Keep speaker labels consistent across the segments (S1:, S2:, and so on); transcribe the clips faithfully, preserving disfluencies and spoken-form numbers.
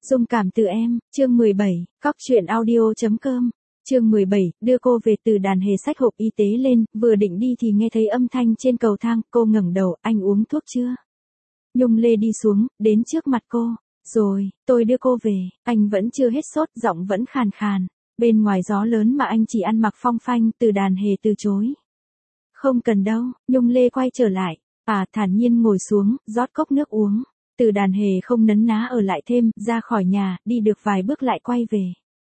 S1: Dung cảm từ em, chương mười bảy, cóc truyện audio.com, chương mười bảy, đưa cô về. Từ Đàn Hề xách hộp y tế lên, vừa định đi thì nghe thấy âm thanh trên cầu thang, cô ngẩng đầu, anh uống thuốc chưa? Nhung Lê đi xuống, đến trước mặt cô, rồi, tôi đưa cô về, anh vẫn chưa hết sốt, giọng vẫn khàn khàn, bên ngoài gió lớn mà anh chỉ ăn mặc phong phanh. Từ Đàn Hề từ chối. Không cần đâu, Nhung Lê quay trở lại, à thản nhiên ngồi xuống, rót cốc nước uống. Từ Đàn Hề không nấn ná ở lại thêm, ra khỏi nhà, đi được vài bước lại quay về.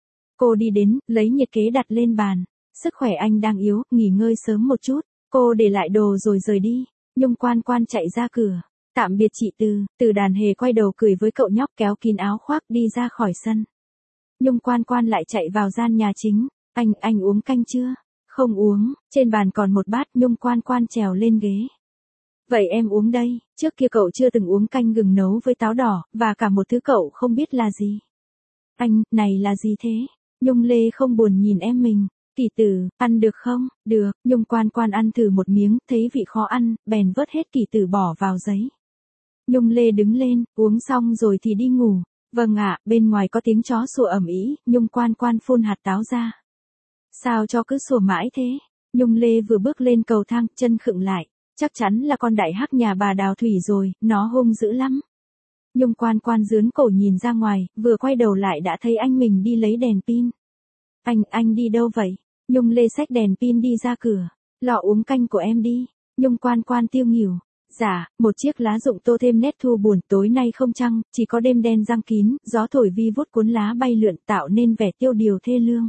S1: Cô đi đến, lấy nhiệt kế đặt lên bàn. Sức khỏe anh đang yếu, nghỉ ngơi sớm một chút. Cô để lại đồ rồi rời đi. Nhung Quan Quan chạy ra cửa. Tạm biệt chị Từ. Từ Đàn Hề quay đầu cười với cậu nhóc, kéo kín áo khoác đi ra khỏi sân. Nhung Quan Quan lại chạy vào gian nhà chính. Anh, anh uống canh chưa? Không uống, trên bàn còn một bát. Nhung Quan Quan trèo lên ghế. Vậy em uống đây, trước kia cậu chưa từng uống canh gừng nấu với táo đỏ, và cả một thứ cậu không biết là gì. Anh, này là gì thế? Nhung Lê không buồn nhìn em mình. Kỳ Tử, ăn được không? Được. Nhung Quan Quan ăn thử một miếng, thấy vị khó ăn, bèn vớt hết Kỳ Tử bỏ vào giấy. Nhung Lê đứng lên, uống xong rồi thì đi ngủ. Vâng ạ, bên ngoài có tiếng chó sủa ầm ĩ. Nhung Quan Quan phun hạt táo ra. Sao cho cứ sủa mãi thế? Nhung Lê vừa bước lên cầu thang, chân khựng lại. Chắc chắn là con đại hắc nhà bà Đào Thủy rồi, nó hung dữ lắm. Nhung Quan Quan dướn cổ nhìn ra ngoài, vừa quay đầu lại đã thấy anh mình đi lấy đèn pin. Anh, anh đi đâu vậy? Nhung Lê xách đèn pin đi ra cửa. Lọ uống canh của em đi. Nhung Quan Quan tiêu nghỉu. Dạ, một chiếc lá rụng tô thêm nét thu buồn. Tối nay không trăng, chỉ có đêm đen giăng kín, gió thổi vi vút cuốn lá bay lượn tạo nên vẻ tiêu điều thê lương.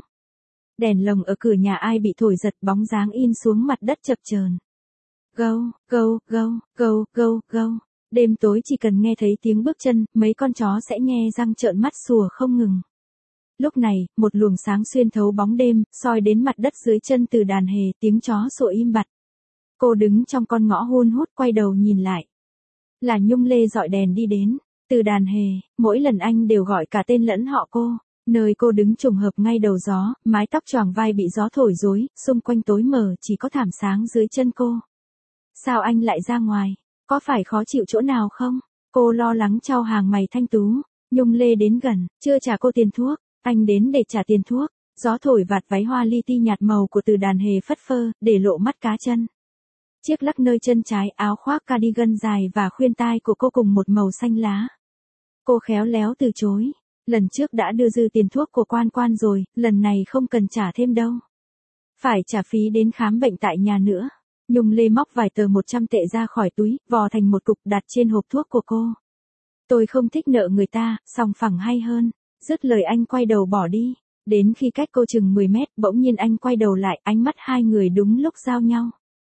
S1: Đèn lồng ở cửa nhà ai bị thổi giật, bóng dáng in xuống mặt đất chập chờn. Gâu, gâu, gâu, gâu, gâu, gâu. Đêm tối chỉ cần nghe thấy tiếng bước chân, mấy con chó sẽ nhe răng trợn mắt sủa không ngừng. Lúc này, một luồng sáng xuyên thấu bóng đêm, soi đến mặt đất dưới chân Từ Đàn Hề, tiếng chó sủa im bặt. Cô đứng trong con ngõ hun hút, quay đầu nhìn lại. Là Nhung Lê dọi đèn đi đến. Từ Đàn Hề, mỗi lần anh đều gọi cả tên lẫn họ cô. Nơi cô đứng trùng hợp ngay đầu gió, mái tóc choàng vai bị gió thổi rối, xung quanh tối mờ chỉ có thảm sáng dưới chân cô. Sao anh lại ra ngoài? Có phải khó chịu chỗ nào không? Cô lo lắng chau hàng mày thanh tú. Nhung Lê đến gần, chưa trả cô tiền thuốc. Anh đến để trả tiền thuốc. Gió thổi vạt váy hoa li ti nhạt màu của Từ Đàn Hề phất phơ, để lộ mắt cá chân. Chiếc lắc nơi chân trái, áo khoác cardigan dài và khuyên tai của cô cùng một màu xanh lá. Cô khéo léo từ chối. Lần trước đã đưa dư tiền thuốc của Quan Quan rồi, lần này không cần trả thêm đâu. Phải trả phí đến khám bệnh tại nhà nữa. Nhung Lê móc vài tờ một trăm tệ ra khỏi túi, vò thành một cục đặt trên hộp thuốc của cô. Tôi không thích nợ người ta, sòng phẳng hay hơn. Dứt lời anh quay đầu bỏ đi. Đến khi cách cô chừng mười mét, bỗng nhiên anh quay đầu lại, ánh mắt hai người đúng lúc giao nhau.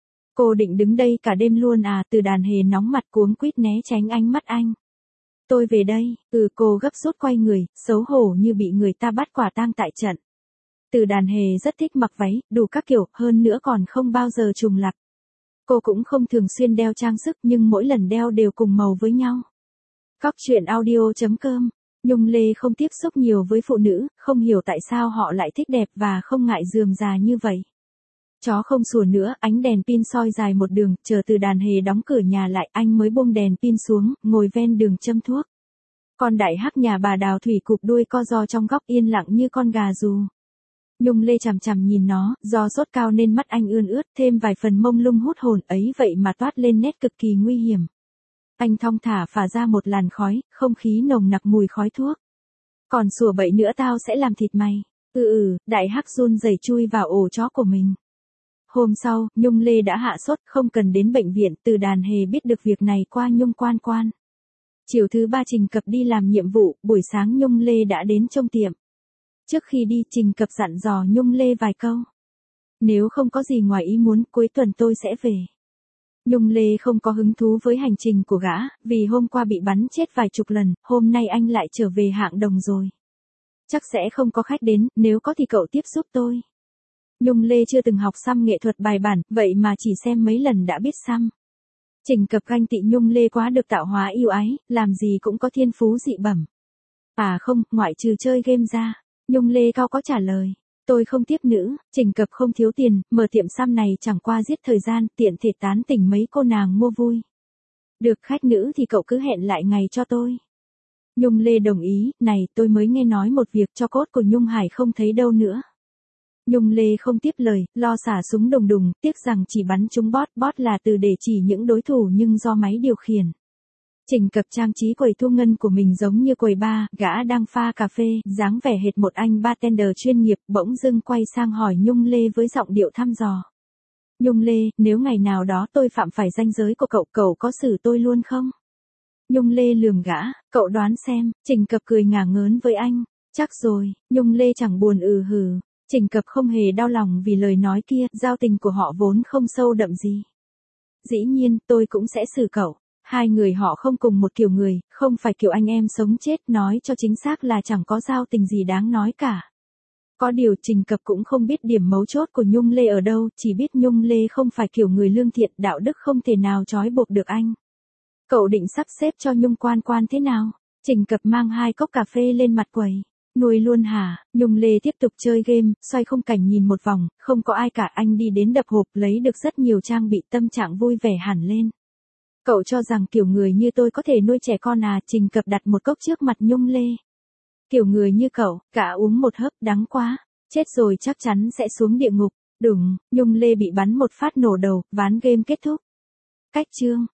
S1: Cô định đứng đây cả đêm luôn à? Từ Đàn Hề nóng mặt cuống quýt né tránh ánh mắt anh. Tôi về đây. Ừ, cô gấp rút quay người, xấu hổ như bị người ta bắt quả tang tại trận. Từ Đàn Hề rất thích mặc váy, đủ các kiểu, hơn nữa còn không bao giờ trùng lặp. Cô cũng không thường xuyên đeo trang sức, nhưng mỗi lần đeo đều cùng màu với nhau. Cóc truyện audio.com. Nhung Lê không tiếp xúc nhiều với phụ nữ, không hiểu tại sao họ lại thích đẹp và không ngại rườm rà như vậy. Chó không sủa nữa, ánh đèn pin soi dài một đường, chờ Từ Đàn Hề đóng cửa nhà lại, anh mới buông đèn pin xuống, ngồi ven đường châm thuốc. Con đại hắc nhà bà Đào Thủy cụp đuôi co ro trong góc yên lặng như con gà rù. Nhung Lê chằm chằm nhìn nó, do sốt cao nên mắt anh ươn ướt, thêm vài phần mông lung hút hồn ấy vậy mà toát lên nét cực kỳ nguy hiểm. Anh thong thả phả ra một làn khói, không khí nồng nặc mùi khói thuốc. Còn sủa bậy nữa tao sẽ làm thịt mày. Ừ ừ, đại hắc run rẩy chui vào ổ chó của mình. Hôm sau, Nhung Lê đã hạ sốt, không cần đến bệnh viện. Từ Đàn Hề biết được việc này qua Nhung Quan Quan. Chiều thứ ba Trình Cập đi làm nhiệm vụ, buổi sáng Nhung Lê đã đến trông tiệm. Trước khi đi, Trình Cập dặn dò Nhung Lê vài câu. Nếu không có gì ngoài ý muốn, cuối tuần tôi sẽ về. Nhung Lê không có hứng thú với hành trình của gã, vì hôm qua bị bắn chết vài chục lần, hôm nay anh lại trở về hạng đồng rồi. Chắc sẽ không có khách đến, nếu có thì cậu tiếp giúp tôi. Nhung Lê chưa từng học xăm nghệ thuật bài bản, vậy mà chỉ xem mấy lần đã biết xăm. Trình Cập ganh tị Nhung Lê quá được tạo hóa yêu ái, làm gì cũng có thiên phú dị bẩm. À không, ngoại trừ chơi game ra. Nhung Lê cao có trả lời. Tôi không tiếp nữ. Trình Cập không thiếu tiền, mở tiệm xăm này chẳng qua giết thời gian, tiện thể tán tỉnh mấy cô nàng mua vui. Được, khách nữ thì cậu cứ hẹn lại ngày cho tôi. Nhung Lê đồng ý, này tôi mới nghe nói một việc cho cốt của Nhung Hải không thấy đâu nữa. Nhung Lê không tiếp lời, lo xả súng đùng đùng, tiếc rằng chỉ bắn trúng bot, bot là từ để chỉ những đối thủ nhưng do máy điều khiển. Trình Cập trang trí quầy thu ngân của mình giống như quầy bar, gã đang pha cà phê, dáng vẻ hệt một anh bartender chuyên nghiệp, bỗng dưng quay sang hỏi Nhung Lê với giọng điệu thăm dò. Nhung Lê, nếu ngày nào đó tôi phạm phải ranh giới của cậu, cậu có xử tôi luôn không? Nhung Lê lườm gã, cậu đoán xem. Trình Cập cười ngả ngớn với anh. Chắc rồi. Nhung Lê chẳng buồn ừ hừ. Trình Cập không hề đau lòng vì lời nói kia, giao tình của họ vốn không sâu đậm gì. Dĩ nhiên, tôi cũng sẽ xử cậu. Hai người họ không cùng một kiểu người, không phải kiểu anh em sống chết, nói cho chính xác là chẳng có giao tình gì đáng nói cả. Có điều Trình Cập cũng không biết điểm mấu chốt của Nhung Lê ở đâu, chỉ biết Nhung Lê không phải kiểu người lương thiện, đạo đức không thể nào trói buộc được anh. Cậu định sắp xếp cho Nhung quan quan thế nào? Trình Cập mang hai cốc cà phê lên mặt quầy. Nuôi luôn hả? Nhung Lê tiếp tục chơi game, xoay khung cảnh nhìn một vòng, không có ai cả, anh đi đến đập hộp lấy được rất nhiều trang bị, tâm trạng vui vẻ hẳn lên. Cậu cho rằng kiểu người như tôi có thể nuôi trẻ con à? Trình Cập đặt một cốc trước mặt Nhung Lê. Kiểu người như cậu, cả uống một hớp, đắng quá. Chết rồi, chắc chắn sẽ xuống địa ngục. Đùng, Nhung Lê bị bắn một phát nổ đầu, ván game kết thúc. Cách chương.